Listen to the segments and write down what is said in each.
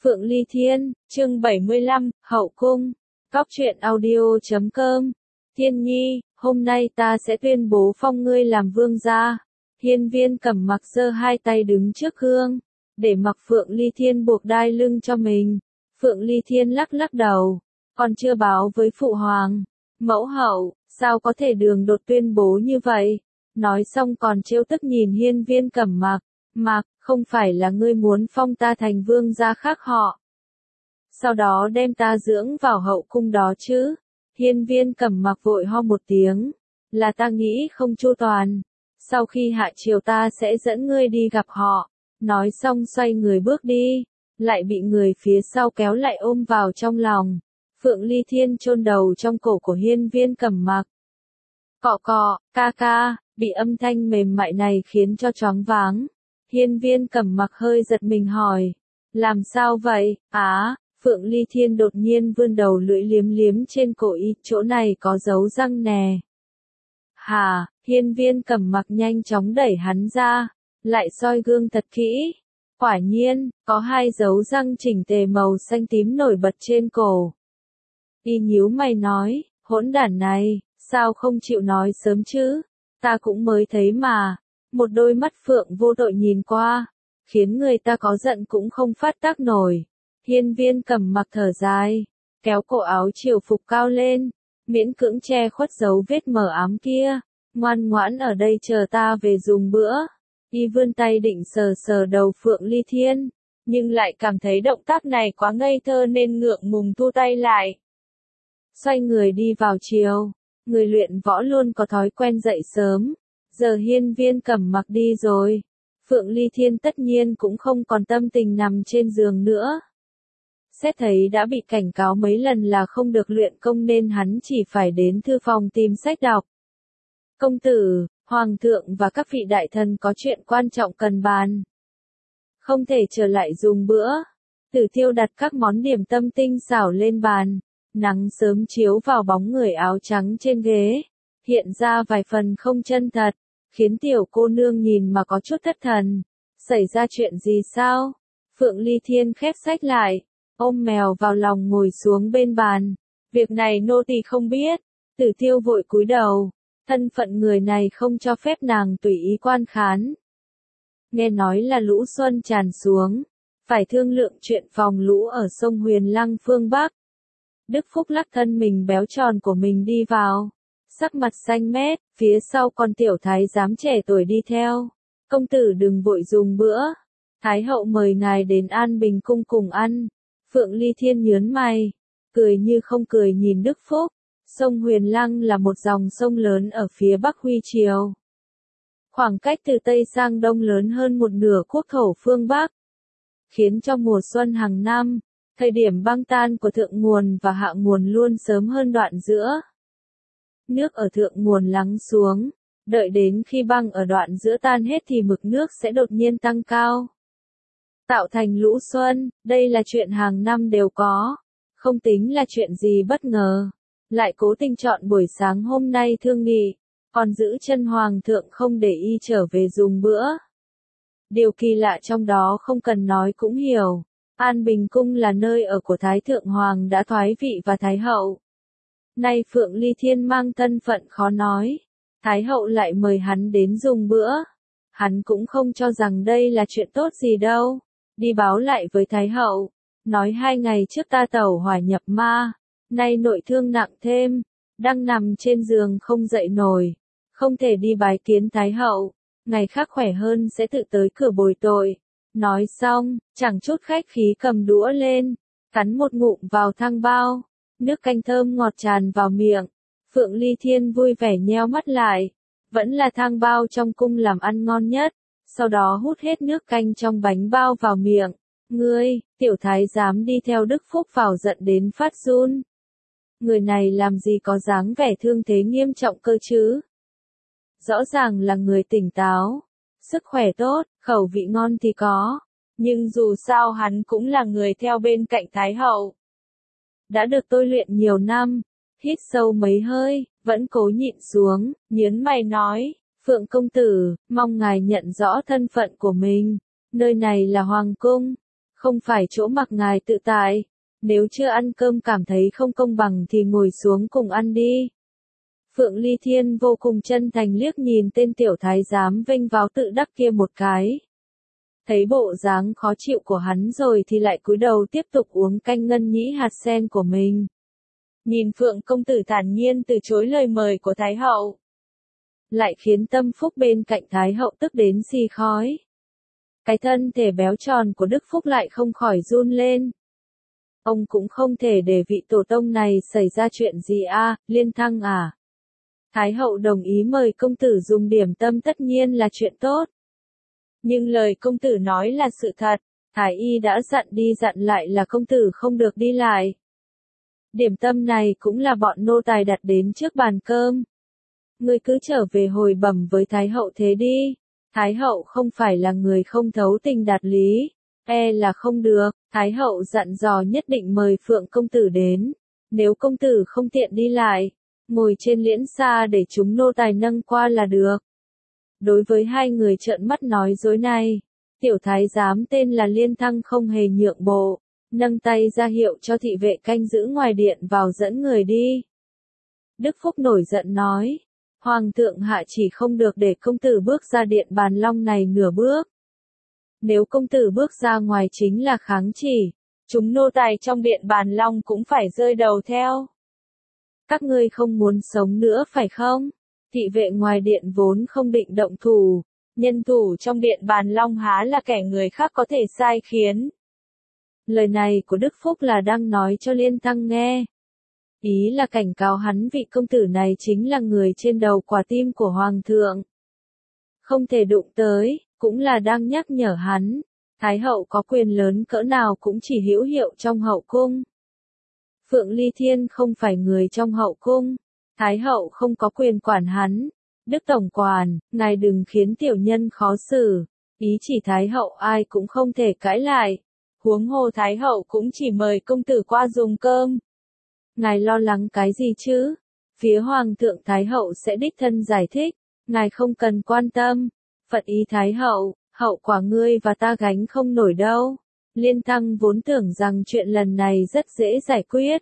Phượng Ly Thiên, chương 75, Hậu Cung. Cóc truyện audio.com. Thiên Nhi, hôm nay ta sẽ tuyên bố phong ngươi làm vương gia. Hiên Viên Cẩm Mặc giơ hai tay đứng trước gương, để mặc Phượng Ly Thiên buộc đai lưng cho mình. Phượng Ly Thiên lắc lắc đầu, còn chưa báo với phụ hoàng. Mẫu hậu, sao có thể đường đột tuyên bố như vậy? Nói xong còn trêu tức nhìn Hiên Viên Cẩm Mặc. Mặc, không phải là ngươi muốn phong ta thành vương gia khác họ, sau đó đem ta dưỡng vào hậu cung đó chứ? Hiên Viên Cẩm Mặc vội ho một tiếng, là ta nghĩ không chu toàn. Sau khi hạ triều ta sẽ dẫn ngươi đi gặp họ. Nói xong xoay người bước đi, lại bị người phía sau kéo lại ôm vào trong lòng. Phượng Ly Thiên chôn đầu trong cổ của Hiên Viên Cẩm Mặc. Cọ cọ, ca ca, bị âm thanh mềm mại này khiến cho choáng váng. Hiên Viên Cẩm Mặc hơi giật mình hỏi, làm sao vậy? Phượng Ly Thiên đột nhiên vươn đầu lưỡi liếm liếm trên cổ y, chỗ này có dấu răng nè. Hả? Hiên Viên Cẩm Mặc nhanh chóng đẩy hắn ra, lại soi gương thật kỹ. Quả nhiên, có hai dấu răng chỉnh tề màu xanh tím nổi bật trên cổ. Y nhíu mày nói, hỗn đản này, sao không chịu nói sớm chứ? Ta cũng mới thấy mà. Một đôi mắt phượng vô tội nhìn qua, khiến người ta có giận cũng không phát tác nổi. Hiên Viên Cẩm Mặc thở dài, kéo cổ áo triều phục cao lên, miễn cưỡng che khuất dấu vết mờ ám kia. Ngoan ngoãn ở đây chờ ta về dùng bữa. Y vươn tay định sờ sờ đầu Phượng Ly Thiên, nhưng lại cảm thấy động tác này quá ngây thơ nên ngượng ngùng thu tay lại. Xoay người đi vào triều, người luyện võ luôn có thói quen dậy sớm. Giờ Hiên Viên Cẩm Mặc đi rồi, Phượng Ly Thiên tất nhiên cũng không còn tâm tình nằm trên giường nữa. Xét thấy đã bị cảnh cáo mấy lần là không được luyện công nên hắn chỉ phải đến thư phòng tìm sách đọc. Công tử, hoàng thượng và các vị đại thần có chuyện quan trọng cần bàn. Không thể trở lại dùng bữa. Tử Tiêu đặt các món điểm tâm tinh xảo lên bàn, nắng sớm chiếu vào bóng người áo trắng trên ghế, hiện ra vài phần không chân thật, khiến tiểu cô nương nhìn mà có chút thất thần. Xảy ra chuyện gì sao? Phượng Ly Thiên khép sách lại, ôm mèo vào lòng ngồi xuống bên bàn. Việc này nô tỳ không biết. Tử Tiêu vội cúi đầu, thân phận người này không cho phép nàng tùy ý quan khán. Nghe nói là lũ xuân tràn xuống, phải thương lượng chuyện phòng lũ ở sông Huyền Lăng phương Bắc. Đức Phúc lắc thân mình béo tròn của mình đi vào, sắc mặt xanh mét, phía sau con tiểu thái giám trẻ tuổi đi theo. Công tử đừng vội dùng bữa, Thái hậu mời ngài đến An Bình cung cùng ăn. Phượng Ly Thiên nhớn mày, cười như không cười nhìn Đức Phúc. Sông Huyền Lăng là một dòng sông lớn ở phía Bắc Huy Triều. Khoảng cách từ Tây sang Đông lớn hơn một nửa quốc thổ phương Bắc, khiến cho mùa xuân hàng năm, thời điểm băng tan của thượng nguồn và hạ nguồn luôn sớm hơn đoạn giữa. Nước ở thượng nguồn lắng xuống, đợi đến khi băng ở đoạn giữa tan hết thì mực nước sẽ đột nhiên tăng cao, tạo thành lũ xuân. Đây là chuyện hàng năm đều có, không tính là chuyện gì bất ngờ. Lại cố tình chọn buổi sáng hôm nay thương nghị, còn giữ chân hoàng thượng không để y trở về dùng bữa. Điều kỳ lạ trong đó không cần nói cũng hiểu. An Bình cung là nơi ở của Thái Thượng Hoàng đã thoái vị và Thái hậu. Nay Phượng Ly Thiên mang thân phận khó nói, Thái hậu lại mời hắn đến dùng bữa. Hắn cũng không cho rằng đây là chuyện tốt gì đâu. Đi báo lại với Thái hậu, nói 2 ngày trước ta tẩu hỏa nhập ma, nay nội thương nặng thêm, đang nằm trên giường không dậy nổi, không thể đi bái kiến Thái hậu, ngày khác khỏe hơn sẽ tự tới cửa bồi tội. Nói xong, chẳng chút khách khí cầm đũa lên, cắn một ngụm vào thang bao, nước canh thơm ngọt tràn vào miệng. Phượng Ly Thiên vui vẻ nheo mắt lại, vẫn là thang bao trong cung làm ăn ngon nhất, sau đó hút hết nước canh trong bánh bao vào miệng. Ngươi, tiểu thái giám đi theo Đức Phúc vào giận đến phát run. Người này làm gì có dáng vẻ thương thế nghiêm trọng cơ chứ? Rõ ràng là người tỉnh táo, sức khỏe tốt, khẩu vị ngon thì có, nhưng dù sao hắn cũng là người theo bên cạnh Thái hậu. Đã được tôi luyện nhiều năm, hít sâu mấy hơi, vẫn cố nhịn xuống, nhớn mày nói, Phượng công tử, mong ngài nhận rõ thân phận của mình, nơi này là hoàng cung, Không phải chỗ mặc ngài tự tại. Nếu chưa ăn cơm cảm thấy không công bằng thì ngồi xuống cùng ăn đi. Phượng Ly Thiên vô cùng chân thành liếc nhìn tên tiểu thái giám vênh váo tự đắc kia một cái. Thấy bộ dáng khó chịu của hắn rồi thì lại cúi đầu tiếp tục uống canh ngân nhĩ hạt sen của mình. Nhìn Phượng công tử thản nhiên từ chối lời mời của Thái hậu. Lại khiến tâm phúc bên cạnh Thái hậu tức đến xì khói. Cái thân thể béo tròn của Đức Phúc lại không khỏi run lên. Ông cũng không thể để vị tổ tông này xảy ra chuyện gì à, Liên Thăng à. Thái hậu đồng ý mời công tử dùng điểm tâm tất nhiên là chuyện tốt. Nhưng lời công tử nói là sự thật, Thái y đã dặn đi dặn lại là công tử không được đi lại. Điểm tâm này cũng là bọn nô tài đặt đến trước bàn cơm. Ngươi cứ trở về hồi bẩm với Thái hậu thế đi. Thái hậu không phải là người không thấu tình đạt lý, là không được. Thái hậu dặn dò nhất định mời Phượng công tử đến. Nếu công tử không tiện đi lại, ngồi trên liễn xa để chúng nô tài nâng qua là được. Đối với hai người trợn mắt nói dối này, tiểu thái giám tên là Liên Thăng không hề nhượng bộ, nâng tay ra hiệu cho thị vệ canh giữ ngoài điện vào dẫn người đi. Đức Phúc nổi giận nói, Hoàng thượng hạ chỉ không được để công tử bước ra điện Bàn Long này nửa bước. Nếu công tử bước ra ngoài chính là kháng chỉ, chúng nô tài trong điện Bàn Long cũng phải rơi đầu theo. Các ngươi không muốn sống nữa phải không? Thị vệ ngoài điện vốn không định động thủ, nhân thủ trong điện Bàn Long há là kẻ người khác có thể sai khiến. Lời này của Đức Phúc là đang nói cho Liên Thăng nghe. Ý là cảnh cáo hắn vị công tử này chính là người trên đầu quả tim của Hoàng thượng. Không thể đụng tới, cũng là đang nhắc nhở hắn. Thái hậu có quyền lớn cỡ nào cũng chỉ hữu hiệu trong hậu cung. Phượng Ly Thiên không phải người trong hậu cung. Thái hậu không có quyền quản hắn. Đức Tổng Quản, ngài đừng khiến tiểu nhân khó xử. Ý chỉ Thái hậu ai cũng không thể cãi lại. Huống hồ Thái hậu cũng chỉ mời công tử qua dùng cơm. Ngài lo lắng cái gì chứ? Phía Hoàng thượng Thái hậu sẽ đích thân giải thích. Ngài không cần quan tâm. Phật ý Thái hậu, hậu quả ngươi và ta gánh không nổi đâu. Liên Thăng vốn tưởng rằng chuyện lần này rất dễ giải quyết.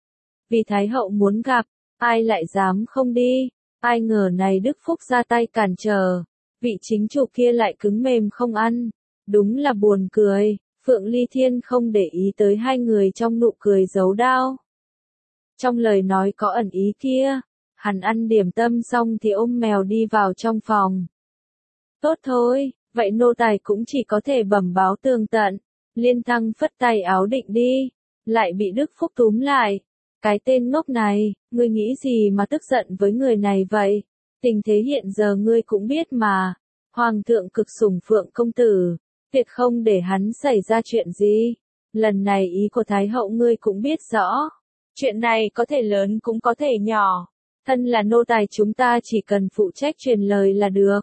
Vì Thái hậu muốn gặp, ai lại dám không đi, ai ngờ này Đức Phúc ra tay cản trở, vị chính chủ kia lại cứng mềm không ăn, đúng là buồn cười. Phượng Ly Thiên không để ý tới hai người trong nụ cười giấu đao. Trong lời nói có ẩn ý kia, hắn ăn điểm tâm xong thì ôm mèo đi vào trong phòng. Tốt thôi, vậy nô tài cũng chỉ có thể bẩm báo tường tận. Liên Thăng phất tay áo định đi, lại bị Đức Phúc túm lại. Cái tên ngốc này, ngươi nghĩ gì mà tức giận với người này vậy? Tình thế hiện giờ ngươi cũng biết mà. Hoàng thượng cực sủng Phượng công tử, tuyệt không để hắn xảy ra chuyện gì. Lần này ý của Thái hậu ngươi cũng biết rõ. Chuyện này có thể lớn cũng có thể nhỏ. Thân là nô tài chúng ta chỉ cần phụ trách truyền lời là được.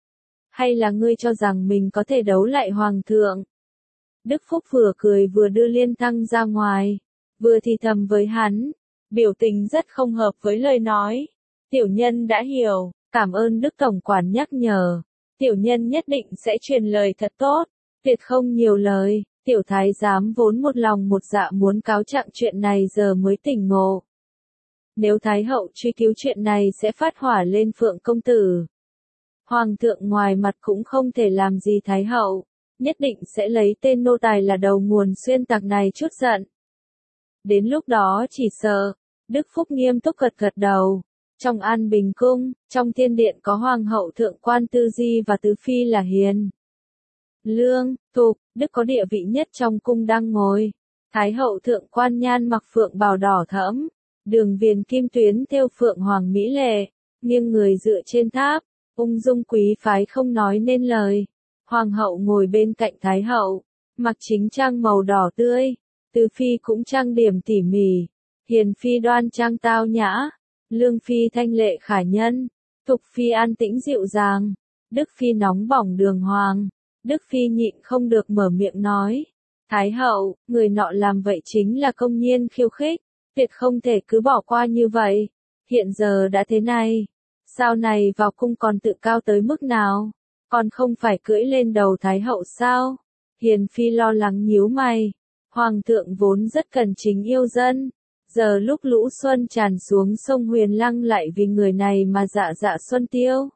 Hay là ngươi cho rằng mình có thể đấu lại Hoàng thượng? Đức Phúc vừa cười vừa đưa Liên Thăng ra ngoài, vừa thì thầm với hắn, biểu tình rất không hợp với lời nói. Tiểu nhân đã hiểu, cảm ơn Đức Tổng Quản nhắc nhở. Tiểu nhân nhất định sẽ truyền lời thật tốt, tuyệt không nhiều lời. Tiểu thái giám vốn một lòng một dạ muốn cáo trạng chuyện này giờ mới tỉnh ngộ. Nếu Thái hậu truy cứu chuyện này sẽ phát hỏa lên Phượng công tử. Hoàng thượng ngoài mặt cũng không thể làm gì Thái hậu, nhất định sẽ lấy tên nô tài là đầu nguồn xuyên tạc này chút giận. Đến lúc đó chỉ sợ, Đức Phúc nghiêm túc gật gật đầu. Trong An Bình Cung, trong thiên điện có Hoàng hậu Thượng quan Tư Di và Tứ Phi là Hiền, Lương, Thục, Đức có địa vị nhất trong cung đang ngồi. Thái hậu Thượng quan Nhan mặc phượng bào đỏ thẫm, đường viền kim tuyến thêu phượng hoàng mỹ lệ, nghiêng người dựa trên tháp, ung dung quý phái không nói nên lời. Hoàng hậu ngồi bên cạnh Thái hậu, mặc chính trang màu đỏ tươi. Tứ Phi cũng trang điểm tỉ mỉ, Hiền Phi đoan trang tao nhã, Lương Phi thanh lệ khả nhân, Thục Phi an tĩnh dịu dàng, Đức Phi nóng bỏng đường hoàng. Đức Phi nhịn không được mở miệng nói, Thái hậu, người nọ làm vậy chính là công nhiên khiêu khích, tuyệt không thể cứ bỏ qua như vậy. Hiện giờ đã thế này, sau này vào cung còn tự cao tới mức nào, còn không phải cưỡi lên đầu Thái hậu sao? Hiền phi lo lắng nhíu mày. Hoàng thượng vốn rất cần chính yêu dân. Giờ lúc lũ xuân tràn xuống sông Huyền Lăng lại vì người này mà dạ dạ xuân tiêu.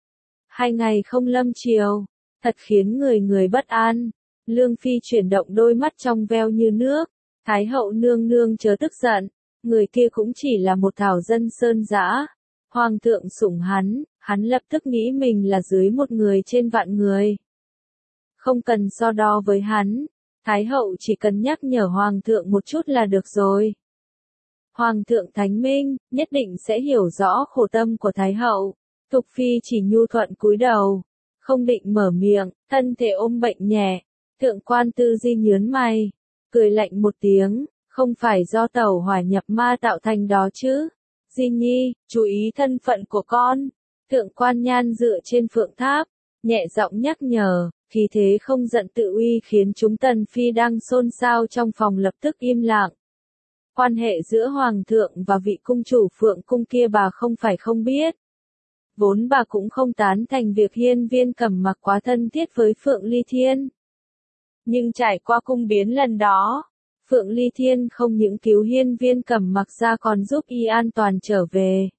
2 ngày không lâm chiều, thật khiến người người bất an. Lương Phi chuyển động đôi mắt trong veo như nước. Thái hậu nương nương chớ tức giận, người kia cũng chỉ là một thảo dân sơn dã. Hoàng thượng sủng hắn lập tức nghĩ mình là dưới một người trên vạn người. Không cần so đo với hắn, Thái hậu chỉ cần nhắc nhở Hoàng thượng một chút là được rồi. Hoàng thượng thánh minh, nhất định sẽ hiểu rõ khổ tâm của Thái hậu. Thục Phi chỉ nhu thuận cúi đầu, không định mở miệng, thân thể ôm bệnh nhẹ. Thượng quan Tư Di nhớn mày, cười lạnh một tiếng, không phải do tẩu hỏa nhập ma tạo thành đó chứ. Di Nhi, chú ý thân phận của con. Thượng quan Nhan dựa trên phượng tháp, nhẹ giọng nhắc nhở, khí thế không giận tự uy khiến chúng Tần Phi đang xôn xao trong phòng lập tức im lặng. Quan hệ giữa Hoàng thượng và vị cung chủ Phượng cung kia bà không phải không biết. Vốn bà cũng không tán thành việc Hiên Viên Cẩm Mặc quá thân thiết với Phượng Ly Thiên. Nhưng trải qua cung biến lần đó, Phượng Ly Thiên không những cứu Hiên Viên Cẩm Mặc ra còn giúp y an toàn trở về.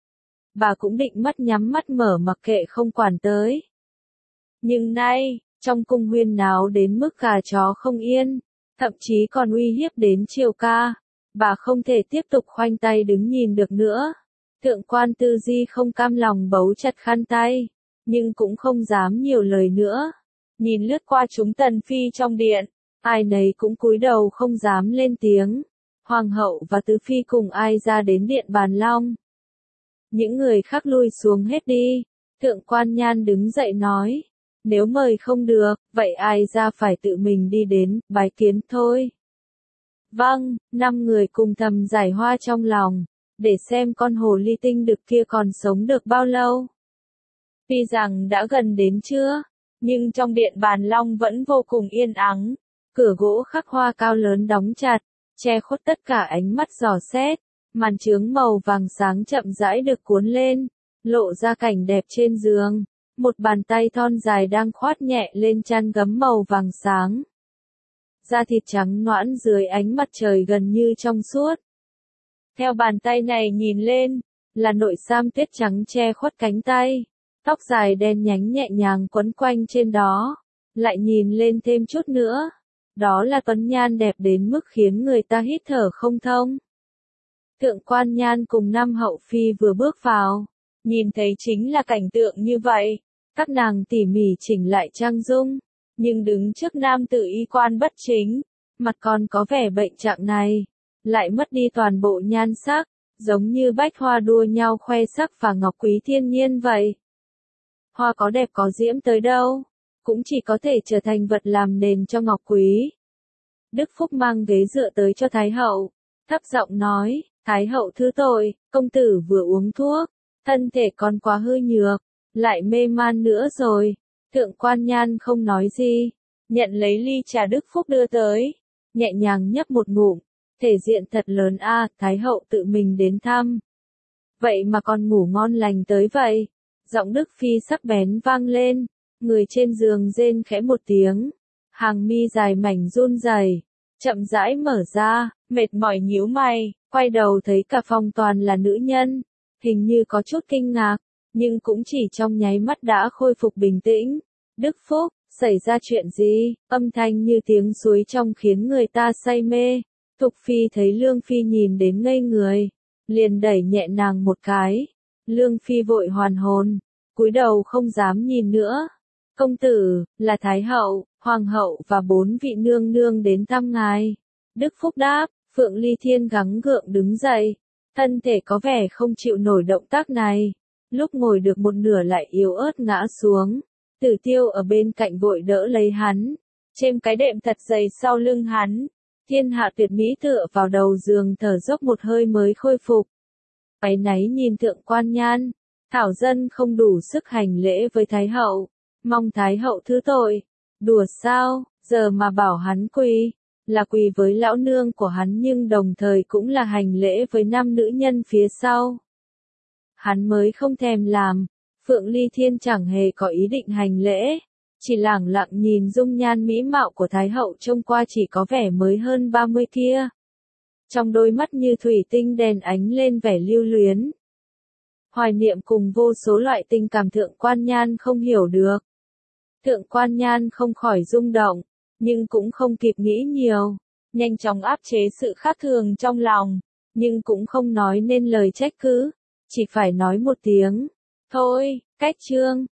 Bà cũng định mắt nhắm mắt mở mặc kệ không quản tới. Nhưng nay, trong cung huyên náo đến mức gà chó không yên, thậm chí còn uy hiếp đến Triều ca, bà không thể tiếp tục khoanh tay đứng nhìn được nữa. Thượng quan Tư Di không cam lòng bấu chặt khăn tay, nhưng cũng không dám nhiều lời nữa. Nhìn lướt qua chúng Tần Phi trong điện, ai nấy cũng cúi đầu không dám lên tiếng. Hoàng hậu và Tứ Phi cùng ai ra đến điện Bàn Long. Những người khác lui xuống hết đi. Thượng quan Nhan đứng dậy nói, nếu mời không được, vậy ai ra phải tự mình đi đến, bái kiến thôi. Vâng, 5 người cùng thầm giải hoa trong lòng, để xem con hồ ly tinh đực kia còn sống được bao lâu. Tuy rằng đã gần đến trưa, nhưng trong điện Bàn Long vẫn vô cùng yên ắng. Cửa gỗ khắc hoa cao lớn đóng chặt, che khuất tất cả ánh mắt dò xét. Màn chướng màu vàng sáng chậm rãi được cuốn lên, lộ ra cảnh đẹp trên giường. Một bàn tay thon dài đang khoát nhẹ lên chăn gấm màu vàng sáng. Da thịt trắng nõn dưới ánh mặt trời gần như trong suốt. Theo bàn tay này nhìn lên, là nội sam tuyết trắng che khuất cánh tay. Tóc dài đen nhánh nhẹ nhàng quấn quanh trên đó. Lại nhìn lên thêm chút nữa. Đó là tuấn nhan đẹp đến mức khiến người ta hít thở không thông. Thượng quan Nhan cùng 5 hậu phi vừa bước vào. Nhìn thấy chính là cảnh tượng như vậy. Các nàng tỉ mỉ chỉnh lại trang dung. Nhưng đứng trước nam tử y quan bất chính. Mặt còn có vẻ bệnh trạng này. Lại mất đi toàn bộ nhan sắc. Giống như bách hoa đua nhau khoe sắc và ngọc quý thiên nhiên vậy. Hoa có đẹp có diễm tới đâu, cũng chỉ có thể trở thành vật làm nền cho ngọc quý. Đức Phúc mang ghế dựa tới cho Thái hậu, thấp giọng nói, Thái hậu thứ tội, công tử vừa uống thuốc, thân thể còn quá hư nhược, lại mê man nữa rồi. Thượng quan Nhan không nói gì, nhận lấy ly trà Đức Phúc đưa tới, nhẹ nhàng nhấp một ngụm, thể diện thật lớn a, Thái hậu tự mình đến thăm. Vậy mà còn ngủ ngon lành tới vậy. Giọng Đức Phi sắc bén vang lên, người trên giường rên khẽ một tiếng, hàng mi dài mảnh run rẩy, chậm rãi mở ra, mệt mỏi nhíu mày, quay đầu thấy cả phòng toàn là nữ nhân, hình như có chút kinh ngạc, nhưng cũng chỉ trong nháy mắt đã khôi phục bình tĩnh. Đức Phúc, xảy ra chuyện gì? Âm thanh như tiếng suối trong khiến người ta say mê. Thục Phi thấy Lương Phi nhìn đến ngây người, liền đẩy nhẹ nàng một cái. Lương Phi vội hoàn hồn, cúi đầu không dám nhìn nữa. Công tử, là Thái hậu, Hoàng hậu và 4 vị nương nương đến thăm ngài. Đức Phúc đáp, Phượng Ly Thiên gắng gượng đứng dậy. Thân thể có vẻ không chịu nổi động tác này. Lúc ngồi được một nửa lại yếu ớt ngã xuống. Tử Tiêu ở bên cạnh vội đỡ lấy hắn. Trên cái đệm thật dày sau lưng hắn. Thiên Hạ Tuyệt Mỹ tựa vào đầu giường thở dốc một hơi mới khôi phục. Áy náy nhìn Thượng quan Nhan, thảo dân không đủ sức hành lễ với Thái hậu, mong Thái hậu thứ tội. Đùa sao, giờ mà bảo hắn quỳ, là quỳ với lão nương của hắn nhưng đồng thời cũng là hành lễ với 5 nữ nhân phía sau. Hắn mới không thèm làm, Phượng Ly Thiên chẳng hề có ý định hành lễ, chỉ lẳng lặng nhìn dung nhan mỹ mạo của Thái hậu trông qua chỉ có vẻ mới hơn 30 kia. Trong đôi mắt như thủy tinh đèn ánh lên vẻ lưu luyến. Hoài niệm cùng vô số loại tình cảm Thượng Quan Nhan không hiểu được. Thượng Quan Nhan không khỏi rung động, nhưng cũng không kịp nghĩ nhiều, nhanh chóng áp chế sự khác thường trong lòng, nhưng cũng không nói nên lời trách cứ, chỉ phải nói một tiếng, thôi, cách chương.